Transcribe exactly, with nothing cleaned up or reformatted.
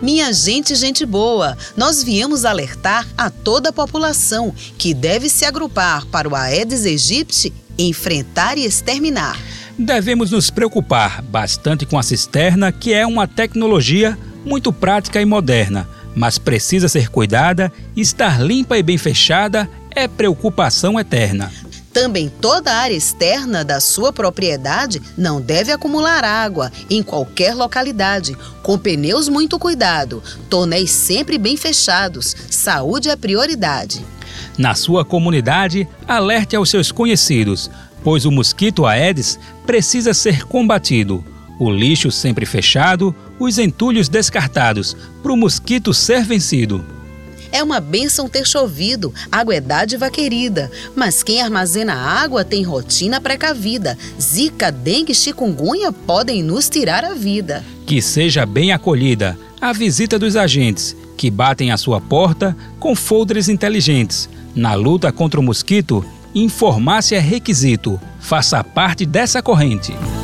Minha gente, gente boa, nós viemos alertar a toda a população que deve se agrupar para o Aedes aegypti enfrentar e exterminar. Devemos nos preocupar bastante com a cisterna, que é uma tecnologia muito prática e moderna, mas precisa ser cuidada e estar limpa e bem fechada é preocupação eterna. Também toda a área externa da sua propriedade não deve acumular água em qualquer localidade, com pneus muito cuidado, tonéis sempre bem fechados, saúde é prioridade. Na sua comunidade, alerte aos seus conhecidos, pois o mosquito Aedes precisa ser combatido. O lixo sempre fechado, os entulhos descartados, para o mosquito ser vencido. É uma bênção ter chovido, água é dádiva querida, mas quem armazena água tem rotina precavida. Zika, dengue e chikungunya podem nos tirar a vida. Que seja bem acolhida a visita dos agentes, que batem à sua porta com folders inteligentes. Na luta contra o mosquito, informar-se é requisito. Faça parte dessa corrente.